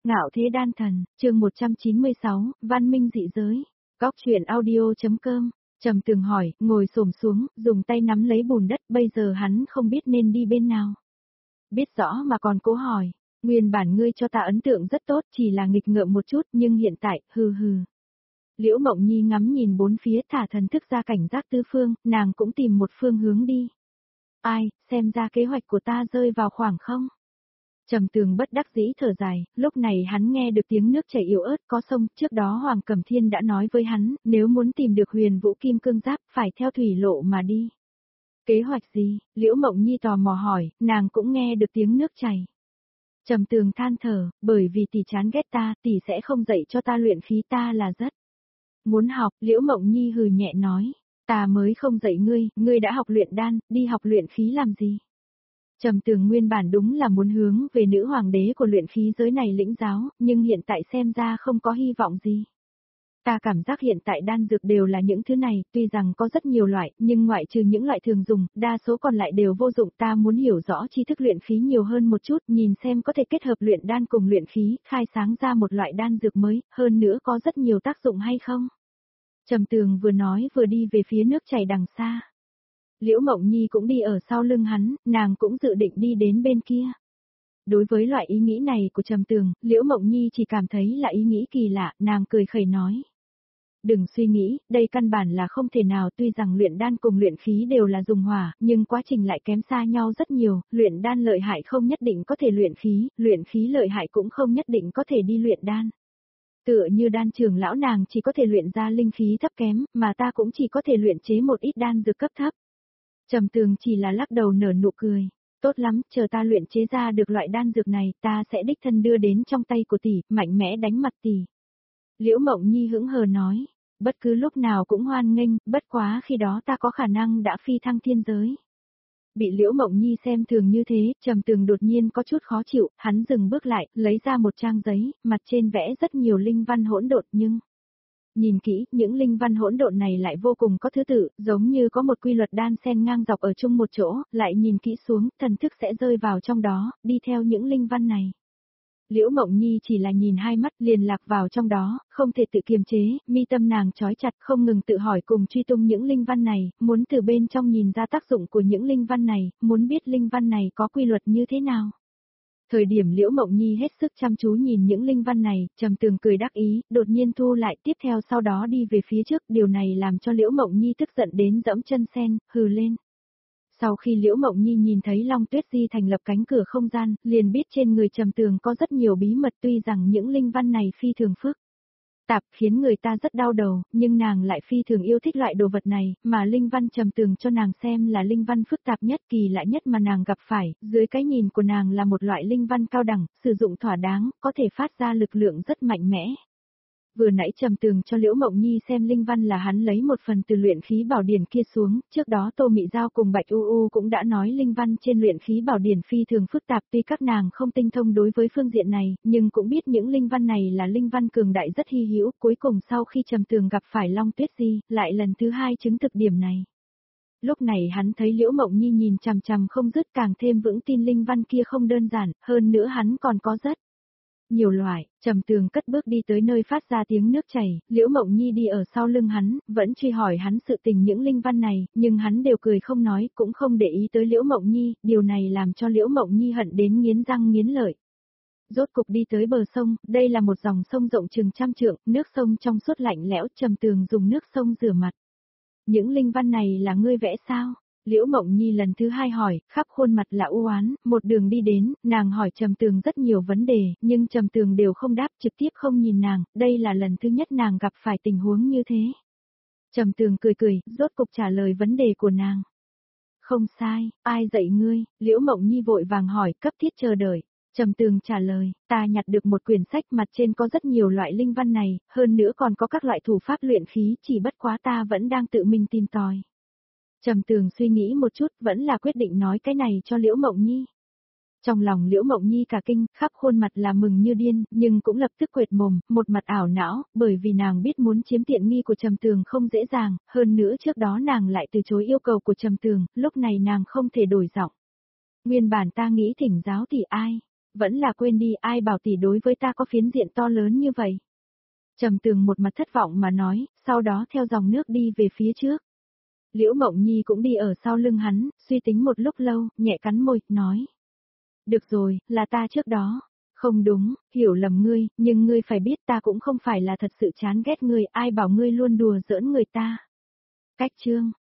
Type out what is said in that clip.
Ngạo thế đan thần, chương 196, văn minh dị giới. Góc truyện audio.com. Trầm Tường hỏi, ngồi xổm xuống, dùng tay nắm lấy bùn đất, bây giờ hắn không biết nên đi bên nào. Biết rõ mà còn cố hỏi, nguyên bản ngươi cho ta ấn tượng rất tốt, chỉ là nghịch ngợm một chút, nhưng hiện tại, hừ hừ. Liễu Mộng Nhi ngắm nhìn bốn phía, thả thần thức ra cảnh giác tứ phương, nàng cũng tìm một phương hướng đi. Ai, xem ra kế hoạch của ta rơi vào khoảng không? Trầm Tường bất đắc dĩ thở dài, lúc này hắn nghe được tiếng nước chảy yếu ớt có sông, trước đó Hoàng Cẩm Thiên đã nói với hắn, nếu muốn tìm được Huyền Vũ Kim Cương Giáp, phải theo thủy lộ mà đi. Kế hoạch gì? Liễu Mộng Nhi tò mò hỏi, nàng cũng nghe được tiếng nước chảy. Trầm Tường than thở, bởi vì tỷ chán ghét ta, tỷ sẽ không dạy cho ta luyện khí, ta là rất muốn học. Liễu Mộng Nhi hừ nhẹ nói, ta mới không dạy ngươi đã học luyện đan, đi học luyện khí làm gì? Trầm Tường nguyên bản đúng là muốn hướng về nữ hoàng đế của luyện khí giới này lĩnh giáo, nhưng hiện tại xem ra không có hy vọng gì. Ta cảm giác hiện tại đan dược đều là những thứ này, tuy rằng có rất nhiều loại, nhưng ngoại trừ những loại thường dùng, đa số còn lại đều vô dụng. Ta muốn hiểu rõ tri thức luyện khí nhiều hơn một chút, nhìn xem có thể kết hợp luyện đan cùng luyện khí, khai sáng ra một loại đan dược mới, hơn nữa có rất nhiều tác dụng hay không? Trầm Tường vừa nói vừa đi về phía nước chảy đằng xa. Liễu Mộng Nhi cũng đi ở sau lưng hắn, nàng cũng dự định đi đến bên kia. Đối với loại ý nghĩ này của Trầm Tường, Liễu Mộng Nhi chỉ cảm thấy là ý nghĩ kỳ lạ, nàng cười khẩy nói. Đừng suy nghĩ, đây căn bản là không thể nào, tuy rằng luyện đan cùng luyện khí đều là dùng hỏa, nhưng quá trình lại kém xa nhau rất nhiều, luyện đan lợi hại không nhất định có thể luyện khí lợi hại cũng không nhất định có thể đi luyện đan. Tựa như đan trường lão nàng chỉ có thể luyện ra linh khí thấp kém, mà ta cũng chỉ có thể luyện chế một ít đan dược cấp thấp. Trầm Tường chỉ là lắc đầu nở nụ cười, tốt lắm, chờ ta luyện chế ra được loại đan dược này, ta sẽ đích thân đưa đến trong tay của tỷ, mạnh mẽ đánh mặt tỷ. Liễu Mộng Nhi hững hờ nói, bất cứ lúc nào cũng hoan nghênh, bất quá khi đó ta có khả năng đã phi thăng thiên giới. Bị Liễu Mộng Nhi xem thường như thế, Trầm Tường đột nhiên có chút khó chịu, hắn dừng bước lại, lấy ra một trang giấy, mặt trên vẽ rất nhiều linh văn hỗn độn nhưng... Nhìn kỹ, những linh văn hỗn độn này lại vô cùng có thứ tự, giống như có một quy luật đan xen ngang dọc ở chung một chỗ, lại nhìn kỹ xuống, thần thức sẽ rơi vào trong đó, đi theo những linh văn này. Liễu Mộng Nhi chỉ là nhìn hai mắt liền lạc vào trong đó, không thể tự kiềm chế, mi tâm nàng trói chặt không ngừng tự hỏi cùng truy tung những linh văn này, muốn từ bên trong nhìn ra tác dụng của những linh văn này, muốn biết linh văn này có quy luật như thế nào. Thời điểm Liễu Mộng Nhi hết sức chăm chú nhìn những linh văn này, Trầm Tường cười đắc ý, đột nhiên thu lại, tiếp theo sau đó đi về phía trước, điều này làm cho Liễu Mộng Nhi tức giận đến dẫm chân sen, hừ lên. Sau khi Liễu Mộng Nhi nhìn thấy Long Tuyết Di thành lập cánh cửa không gian, liền biết trên người Trầm Tường có rất nhiều bí mật, tuy rằng những linh văn này phi thường phức tạp khiến người ta rất đau đầu, nhưng nàng lại phi thường yêu thích loại đồ vật này, mà linh văn Trầm Tường cho nàng xem là linh văn phức tạp nhất, kỳ lạ nhất mà nàng gặp phải, dưới cái nhìn của nàng là một loại linh văn cao đẳng, sử dụng thỏa đáng, có thể phát ra lực lượng rất mạnh mẽ. Vừa nãy Trầm Tường cho Liễu Mộng Nhi xem linh văn là hắn lấy một phần từ luyện khí bảo điển kia xuống, trước đó Tô Mị Giao cùng Bạch U U cũng đã nói linh văn trên luyện khí bảo điển phi thường phức tạp, tuy các nàng không tinh thông đối với phương diện này, nhưng cũng biết những linh văn này là linh văn cường đại rất hy hữu, cuối cùng sau khi Trầm Tường gặp phải Long Tuyết Di, lại lần thứ hai chứng thực điểm này. Lúc này hắn thấy Liễu Mộng Nhi nhìn chằm chằm không dứt, càng thêm vững tin linh văn kia không đơn giản, hơn nữa hắn còn có rất nhiều loại. Trầm Tường cất bước đi tới nơi phát ra tiếng nước chảy, Liễu Mộng Nhi đi ở sau lưng hắn, vẫn truy hỏi hắn sự tình những linh văn này, nhưng hắn đều cười không nói, cũng không để ý tới Liễu Mộng Nhi, điều này làm cho Liễu Mộng Nhi hận đến nghiến răng nghiến lợi. Rốt cục đi tới bờ sông, đây là một dòng sông rộng chừng trăm trượng, nước sông trong suốt lạnh lẽo, Trầm Tường dùng nước sông rửa mặt. Những linh văn này là ngươi vẽ sao? Liễu Mộng Nhi lần thứ hai hỏi, khắp khuôn mặt là u oán, một đường đi đến, nàng hỏi Trầm Tường rất nhiều vấn đề, nhưng Trầm Tường đều không đáp, trực tiếp không nhìn nàng, đây là lần thứ nhất nàng gặp phải tình huống như thế. Trầm Tường cười cười, rốt cục trả lời vấn đề của nàng. Không sai, ai dạy ngươi? Liễu Mộng Nhi vội vàng hỏi, cấp thiết chờ đợi. Trầm Tường trả lời, ta nhặt được một quyển sách mặt trên có rất nhiều loại linh văn này, hơn nữa còn có các loại thủ pháp luyện khí, chỉ bất quá ta vẫn đang tự mình tìm tòi. Trầm Tường suy nghĩ một chút, vẫn là quyết định nói cái này cho Liễu Mộng Nhi. Trong lòng Liễu Mộng Nhi cả kinh, khắp khuôn mặt là mừng như điên, nhưng cũng lập tức quệt mồm, một mặt ảo não, bởi vì nàng biết muốn chiếm tiện nghi của Trầm Tường không dễ dàng, hơn nữa trước đó nàng lại từ chối yêu cầu của Trầm Tường, lúc này nàng không thể đổi giọng. Nguyên bản ta nghĩ thỉnh giáo thì ai? Vẫn là quên đi, ai bảo tỷ đối với ta có phiến diện to lớn như vậy. Trầm Tường một mặt thất vọng mà nói, sau đó theo dòng nước đi về phía trước. Liễu Mộng Nhi cũng đi ở sau lưng hắn, suy tính một lúc lâu, nhẹ cắn môi, nói. Được rồi, là ta trước đó. Không đúng, hiểu lầm ngươi, nhưng ngươi phải biết ta cũng không phải là thật sự chán ghét ngươi, ai bảo ngươi luôn đùa giỡn người ta. Cách chương.